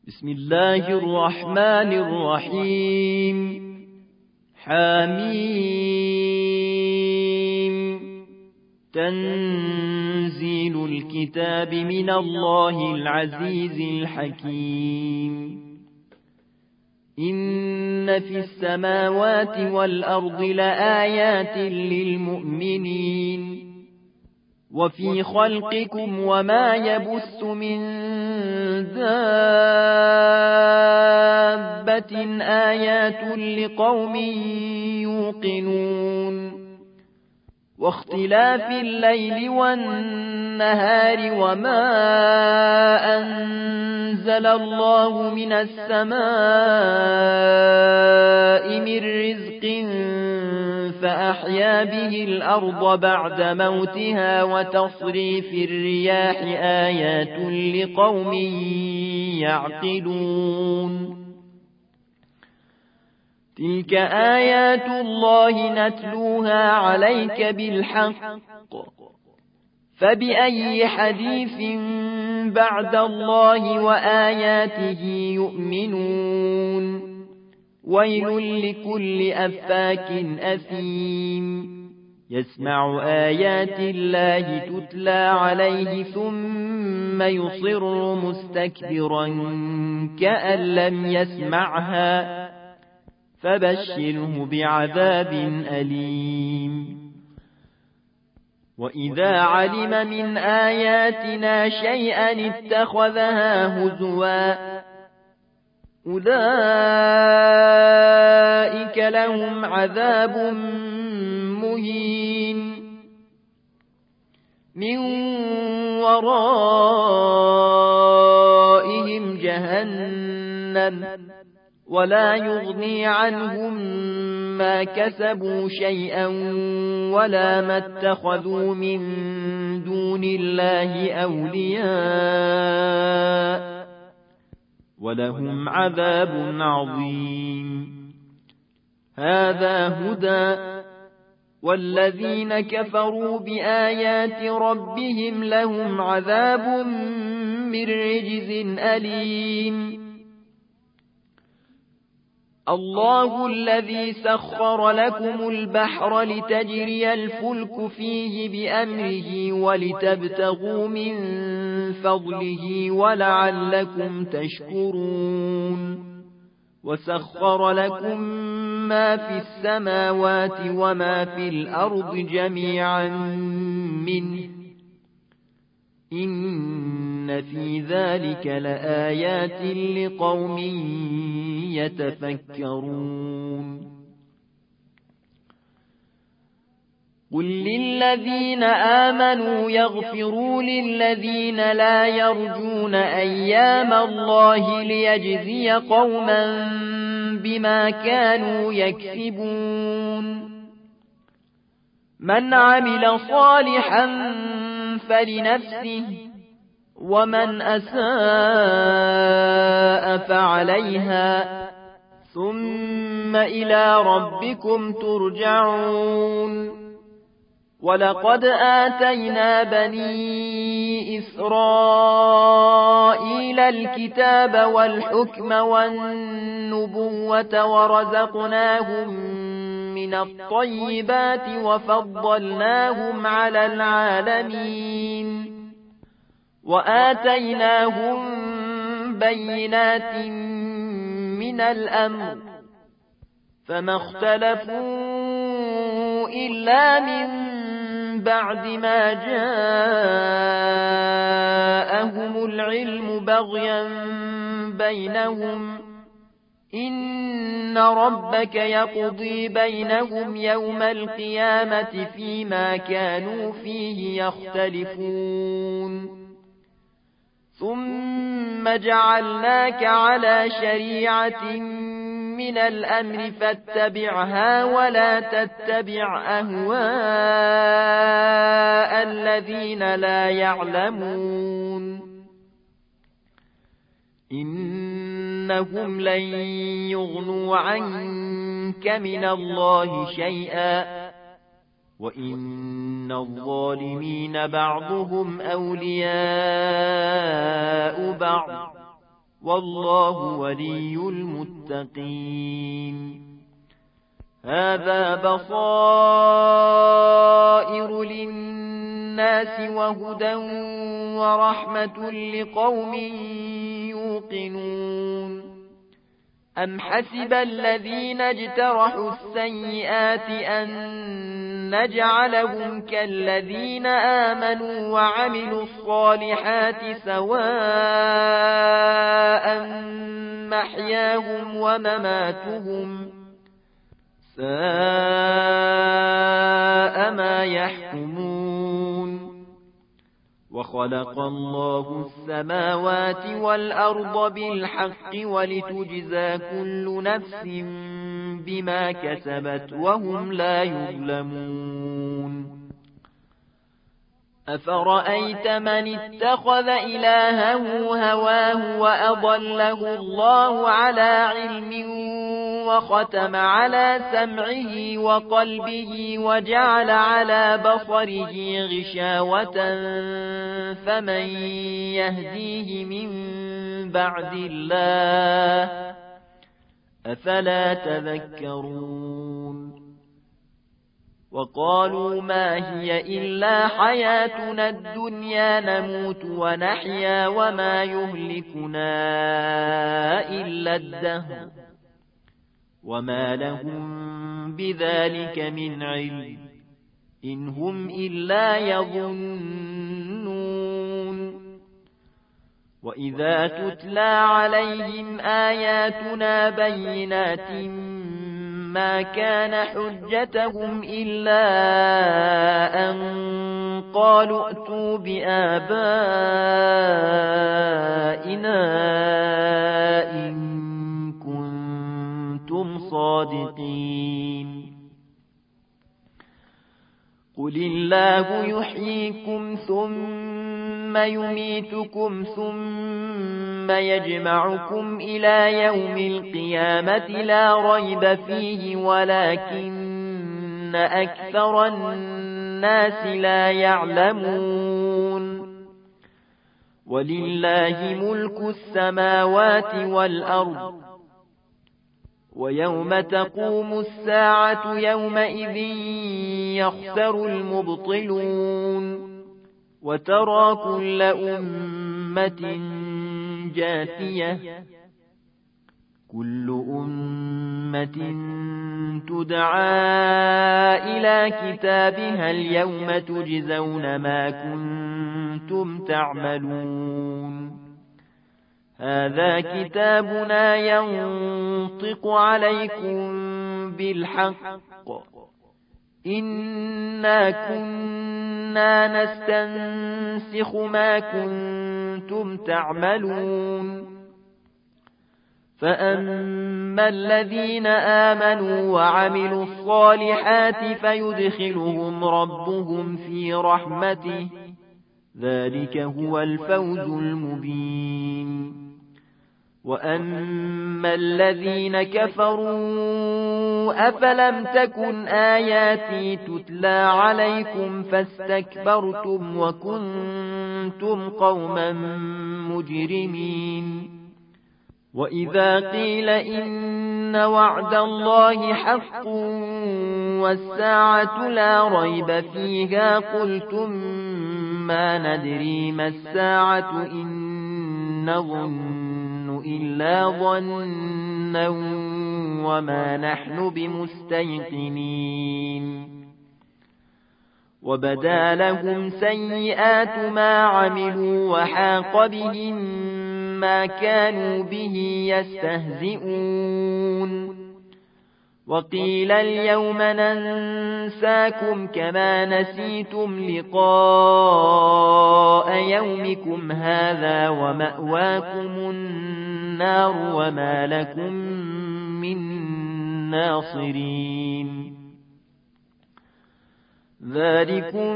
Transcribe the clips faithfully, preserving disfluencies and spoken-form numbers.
بسم الله الرحمن الرحيم. حميم. تنزيل الكتاب من الله العزيز الحكيم. إن في السماوات والأرض لآيات للمؤمنين وفي خلقكم وما يبث من دابة آيات لقوم يوقنون واختلاف الليل والنهار وما أنزل الله من السماء من رزق فأحيا به الأرض بعد موتها وتصريف الرياح آيات لقوم يعقلون. تلك آيات الله نتلوها عليك بالحق فبأي حديث بعد الله وآياته يؤمنون. ويل لكل أفاك أثيم يسمع آيات الله تتلى عليه ثم يصر مستكبرا كأن لم يسمعها فبشره بعذاب أليم. وإذا علم من آياتنا شيئا اتخذها هزوا أولئك لهم عذاب مهين من ورائهم جهنم ولا يغني عنهم ما كسبوا شيئا ولا ما اتخذوا من دون الله أولياء ولهم عذاب عظيم. هذا هدى والذين كفروا بآيات ربهم لهم عذاب من رجز أليم. الله الذي سخر لكم البحر لتجري الفلك فيه بأمره ولتبتغوا من فضله ولعلكم تشكرون. وسخر لكم ما في السماوات وما في الأرض جميعا منه إن في ذلك لآيات لقوم يتفكرون. قل للذين آمنوا يغفروا للذين لا يرجون أيام الله ليجزي قوما بما كانوا يكسبون. من عمل صالحا فلنفسه ومن أساء فعليها ثم إلى ربكم ترجعون. ولقد آتينا بني إسرائيل الكتاب والحكم والنبوة ورزقناهم من الطيبات وفضلناهم على العالمين وآتيناهم بينات من الأمر فما اختلفوا إلا من بعد ما جاءهم العلم بغيا بينهم إن ربك يقضي بينهم يوم القيامة فيما كانوا فيه يختلفون. ثم جعلناك على شريعة من الأمر فاتبعها ولا تتبع أهواء الذين لا يعلمون إنهم لن يغنوا عنك من الله شيئا وإن الظالمين بعضهم أولياء بعض والله ولي المتقين. هذا بصائر للناس وهدى ورحمة لقوم يوقنون. أم حسب الذين اجترحوا السيئات أن نجعلهم كالذين آمنوا وعملوا الصالحات سواء محياهم ومماتهم ساء ما يحكمون. وخلق الله السماوات والأرض بالحق ولتجزى كل نفس بما كسبت وهم لا يظلمون. أفرأيت من اتخذ إلهه هواه وأضله الله على علم وختم على سمعه وقلبه وجعل على بصره غشاوة فمن يهديه من بعد الله أفلا تذكرون. وقالوا ما هي إلا حياتنا الدنيا نموت ونحيا وما يهلكنا إلا الدهر وما لهم بذلك من علم إن هم إلا يظنون. وإذا تتلى عليهم آياتنا بينات ما كان حجتهم إلا أن قالوا ائتوا بآبائنا إن كنتم صادقين. قل الله يحييكم ثم يميتكم ثم يجمعكم إلى يوم القيامة لا ريب فيه ولكن أكثر الناس لا يعلمون. ولله ملك السماوات والأرض ويوم تقوم الساعة يومئذ يخسر المبطلون. وترى كل أمة جاثية كل أمة تدعى إلى كتابها اليوم تجزون ما كنتم تعملون. هذا كتابنا ينطق عليكم بالحق إنا كنا نستنسخ ما كنتم تعملون. فأما الذين آمنوا وعملوا الصالحات فيدخلهم ربهم في رحمته ذلك هو الفوز المبين. وأما الذين كفروا أفلم تكن آياتي تتلى عليكم فاستكبرتم وكنتم قوما مجرمين. وإذا قيل إن وعد الله حق والساعة لا ريب فيها قلتم ما ندري ما الساعة إن نظن إلا ظنا وما نحن بمستيقنين. وبدا لهم سيئات ما عملوا وحاق بهم ما كانوا به يستهزئون. وقيل اليوم ننساكم كما نسيتم لقاء يومكم هذا ومأواكم النار وما لكم من ناصرين. ذلكم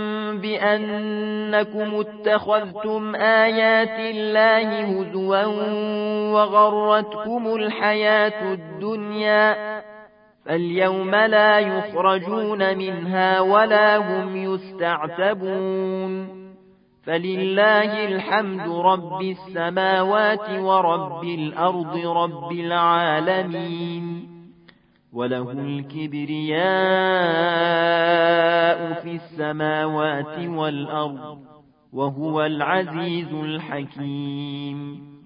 بأنكم اتخذتم آيات الله هزوا وغرتكم الحياة الدنيا فاليوم لا يخرجون منها ولا هم يستعتبون. فلله الحمد رب السماوات ورب الأرض رب العالمين وله الكبرياء في السماوات والأرض وهو العزيز الحكيم